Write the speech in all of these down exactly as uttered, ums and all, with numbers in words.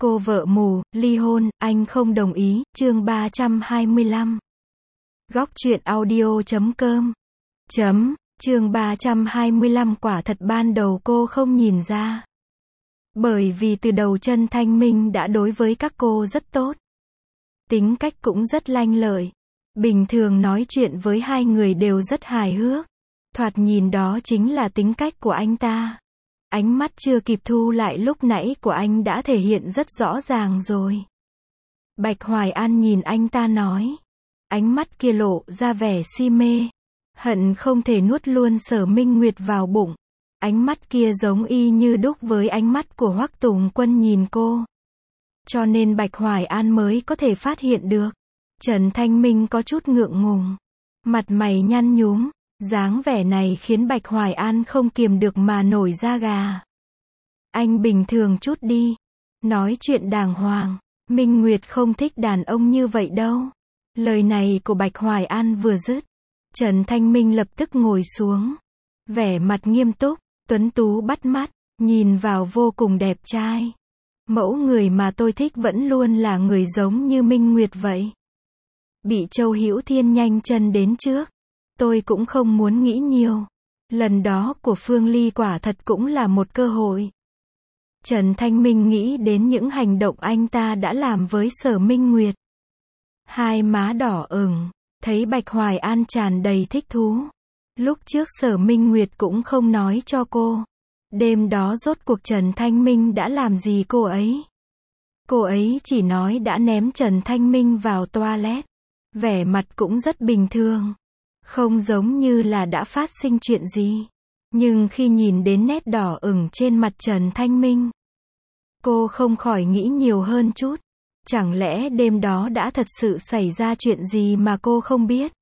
Cô vợ mù, ly hôn, anh không đồng ý, chương ba trăm hai mươi lăm. Góc truyện audio chấm com. Chấm, chương ba trăm hai mươi lăm quả thật ban đầu cô không nhìn ra. Bởi vì từ đầu Trần Thanh Minh đã đối với các cô rất tốt. Tính cách cũng rất lanh lợi. Bình thường nói chuyện với hai người đều rất hài hước. Thoạt nhìn đó chính là tính cách của anh ta. Ánh mắt chưa kịp thu lại lúc nãy của anh đã thể hiện rất rõ ràng rồi. Bạch Hoài An nhìn anh ta nói. Ánh mắt kia lộ ra vẻ si mê. Hận không thể nuốt luôn Sở Minh Nguyệt vào bụng. Ánh mắt kia giống y như đúc với ánh mắt của Hoắc Tùng Quân nhìn cô. Cho nên Bạch Hoài An mới có thể phát hiện được. Trần Thanh Minh có chút ngượng ngùng. Mặt mày nhăn nhúm. Dáng vẻ này khiến Bạch Hoài An không kiềm được mà nổi da gà. Anh bình thường chút đi. Nói chuyện đàng hoàng. Minh Nguyệt không thích đàn ông như vậy đâu. Lời này của Bạch Hoài An vừa dứt. Trần Thanh Minh lập tức ngồi xuống. Vẻ mặt nghiêm túc, tuấn tú bắt mắt, nhìn vào vô cùng đẹp trai. Mẫu người mà tôi thích vẫn luôn là người giống như Minh Nguyệt vậy. Bị Châu Hữu Thiên nhanh chân đến trước. Tôi cũng không muốn nghĩ nhiều. Lần đó của Phương Ly quả thật cũng là một cơ hội. Trần Thanh Minh nghĩ đến những hành động anh ta đã làm với Sở Minh Nguyệt. Hai má đỏ ửng, thấy Bạch Hoài An tràn đầy thích thú. Lúc trước Sở Minh Nguyệt cũng không nói cho cô. Đêm đó rốt cuộc Trần Thanh Minh đã làm gì cô ấy. Cô ấy chỉ nói đã ném Trần Thanh Minh vào toilet. Vẻ mặt cũng rất bình thường. Không giống như là đã phát sinh chuyện gì. Nhưng khi nhìn đến nét đỏ ửng trên mặt Trần Thanh Minh, cô không khỏi nghĩ nhiều hơn chút. Chẳng lẽ đêm đó đã thật sự xảy ra chuyện gì mà cô không biết?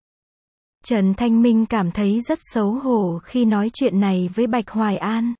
Trần Thanh Minh cảm thấy rất xấu hổ khi nói chuyện này với Bạch Hoài An.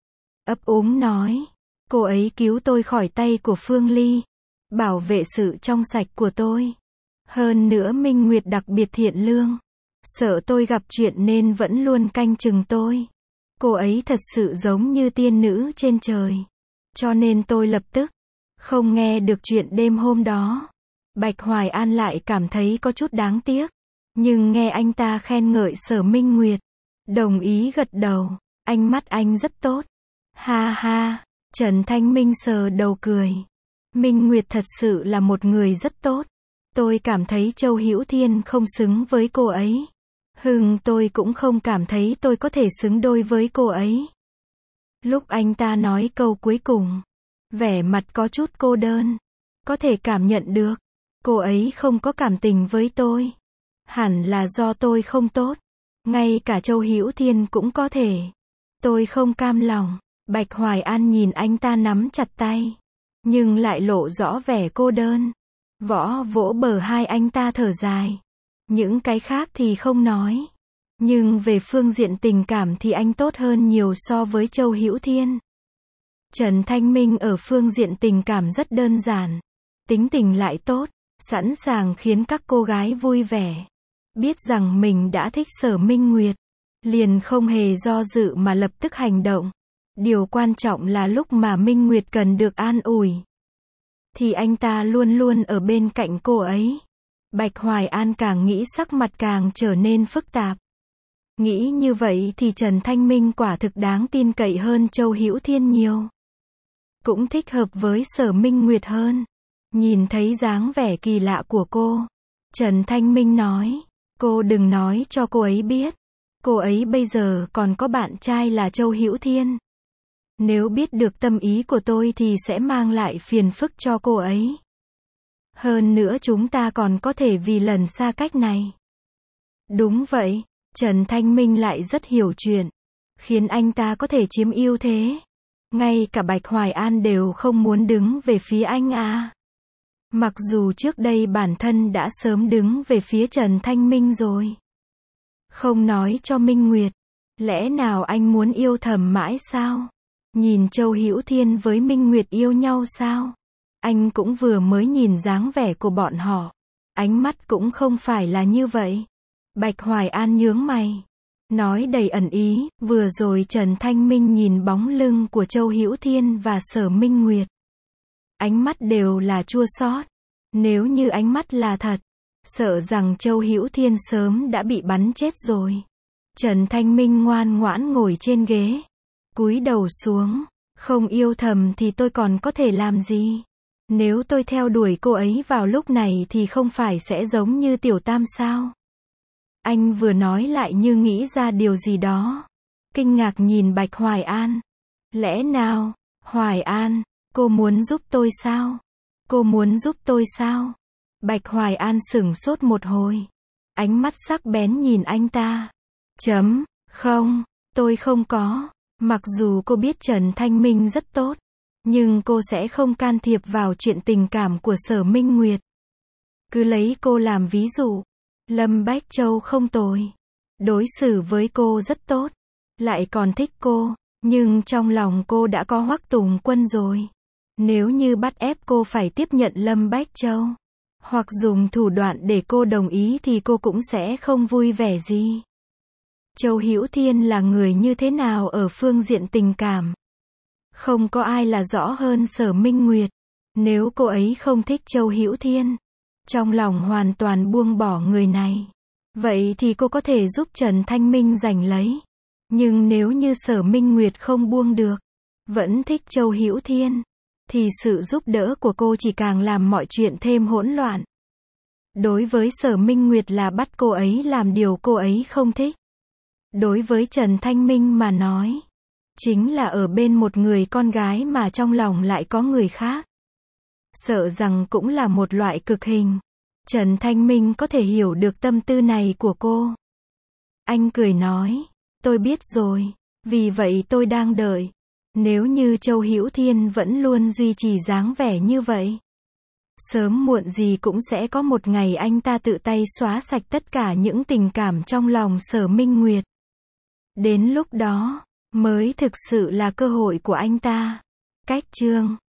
Ấp úng nói, cô ấy cứu tôi khỏi tay của Phương Ly, bảo vệ sự trong sạch của tôi. Hơn nữa Minh Nguyệt đặc biệt thiện lương. Sợ tôi gặp chuyện nên vẫn luôn canh chừng tôi. Cô ấy thật sự giống như tiên nữ trên trời. Cho nên tôi lập tức không nghe được chuyện đêm hôm đó. Bạch Hoài An lại cảm thấy có chút đáng tiếc. Nhưng nghe anh ta khen ngợi Sở Minh Nguyệt. Đồng ý gật đầu. Ánh mắt anh rất tốt. Ha ha. Trần Thanh Minh sờ đầu cười. Minh Nguyệt thật sự là một người rất tốt. Tôi cảm thấy Châu Hữu Thiên không xứng với cô ấy. Hừm, tôi cũng không cảm thấy tôi có thể xứng đôi với cô ấy. Lúc anh ta nói câu cuối cùng, vẻ mặt có chút cô đơn. Có thể cảm nhận được, cô ấy không có cảm tình với tôi. Hẳn là do tôi không tốt. Ngay cả Châu Hữu Thiên cũng có thể. Tôi không cam lòng. Bạch Hoài An nhìn anh ta nắm chặt tay. Nhưng lại lộ rõ vẻ cô đơn. Võ vỗ bờ hai anh ta thở dài. Những cái khác thì không nói. Nhưng về phương diện tình cảm thì anh tốt hơn nhiều so với Châu Hữu Thiên. Trần Thanh Minh ở phương diện tình cảm rất đơn giản. Tính tình lại tốt, sẵn sàng khiến các cô gái vui vẻ. Biết rằng mình đã thích Sở Minh Nguyệt. Liền không hề do dự mà lập tức hành động. Điều quan trọng là lúc mà Minh Nguyệt cần được an ủi. Thì anh ta luôn luôn ở bên cạnh cô ấy. Bạch Hoài An càng nghĩ sắc mặt càng trở nên phức tạp. Nghĩ như vậy thì Trần Thanh Minh quả thực đáng tin cậy hơn Châu Hữu Thiên nhiều. Cũng thích hợp với Sở Minh Nguyệt hơn. Nhìn thấy dáng vẻ kỳ lạ của cô, Trần Thanh Minh nói, cô đừng nói cho cô ấy biết. Cô ấy bây giờ còn có bạn trai là Châu Hữu Thiên. Nếu biết được tâm ý của tôi thì sẽ mang lại phiền phức cho cô ấy. Hơn nữa chúng ta còn có thể vì lần xa cách này. Đúng vậy, Trần Thanh Minh lại rất hiểu chuyện. Khiến anh ta có thể chiếm ưu thế. Ngay cả Bạch Hoài An đều không muốn đứng về phía anh à. Mặc dù trước đây bản thân đã sớm đứng về phía Trần Thanh Minh rồi. Không nói cho Minh Nguyệt. Lẽ nào anh muốn yêu thầm mãi sao? Nhìn Châu Hữu Thiên với Minh Nguyệt yêu nhau sao? Anh cũng vừa mới nhìn dáng vẻ của bọn họ. Ánh mắt cũng không phải là như vậy. Bạch Hoài An nhướng mày. Nói đầy ẩn ý, vừa rồi Trần Thanh Minh nhìn bóng lưng của Châu Hữu Thiên và Sở Minh Nguyệt. ánh mắt đều là chua xót. Nếu như ánh mắt là thật, sợ rằng Châu Hữu Thiên sớm đã bị bắn chết rồi. Trần Thanh Minh ngoan ngoãn ngồi trên ghế, cúi đầu xuống, không yêu thầm thì tôi còn có thể làm gì? Nếu tôi theo đuổi cô ấy vào lúc này thì không phải sẽ giống như Tiểu Tam sao? Anh vừa nói lại như nghĩ ra điều gì đó. Kinh ngạc nhìn Bạch Hoài An. Lẽ nào, Hoài An, cô muốn giúp tôi sao? Cô muốn giúp tôi sao? Bạch Hoài An sửng sốt một hồi. Ánh mắt sắc bén nhìn anh ta. Chấm, không, tôi không có. Mặc dù cô biết Trần Thanh Minh rất tốt, nhưng cô sẽ không can thiệp vào chuyện tình cảm của Sở Minh Nguyệt. Cứ lấy cô làm ví dụ. Lâm Bách Châu không tồi. Đối xử với cô rất tốt. Lại còn thích cô. Nhưng trong lòng cô đã có Hoắc Tùng Quân rồi. Nếu như bắt ép cô phải tiếp nhận Lâm Bách Châu, hoặc dùng thủ đoạn để cô đồng ý thì cô cũng sẽ không vui vẻ gì. Châu Hữu Thiên là người như thế nào ở phương diện tình cảm? Không có ai là rõ hơn Sở Minh Nguyệt. Nếu cô ấy không thích Châu Hữu Thiên, trong lòng hoàn toàn buông bỏ người này, vậy thì cô có thể giúp Trần Thanh Minh giành lấy. Nhưng nếu như Sở Minh Nguyệt không buông được, vẫn thích Châu Hữu Thiên, thì sự giúp đỡ của cô chỉ càng làm mọi chuyện thêm hỗn loạn. Đối với Sở Minh Nguyệt là bắt cô ấy làm điều cô ấy không thích. Đối với Trần Thanh Minh mà nói, chính là ở bên một người con gái mà trong lòng lại có người khác. Sợ rằng cũng là một loại cực hình. Trần Thanh Minh có thể hiểu được tâm tư này của cô. Anh cười nói, tôi biết rồi, vì vậy tôi đang đợi. Nếu như Châu Hữu Thiên vẫn luôn duy trì dáng vẻ như vậy, sớm muộn gì cũng sẽ có một ngày anh ta tự tay xóa sạch tất cả những tình cảm trong lòng Sở Minh Nguyệt. Đến lúc đó, mới thực sự là cơ hội của anh ta. Cách chương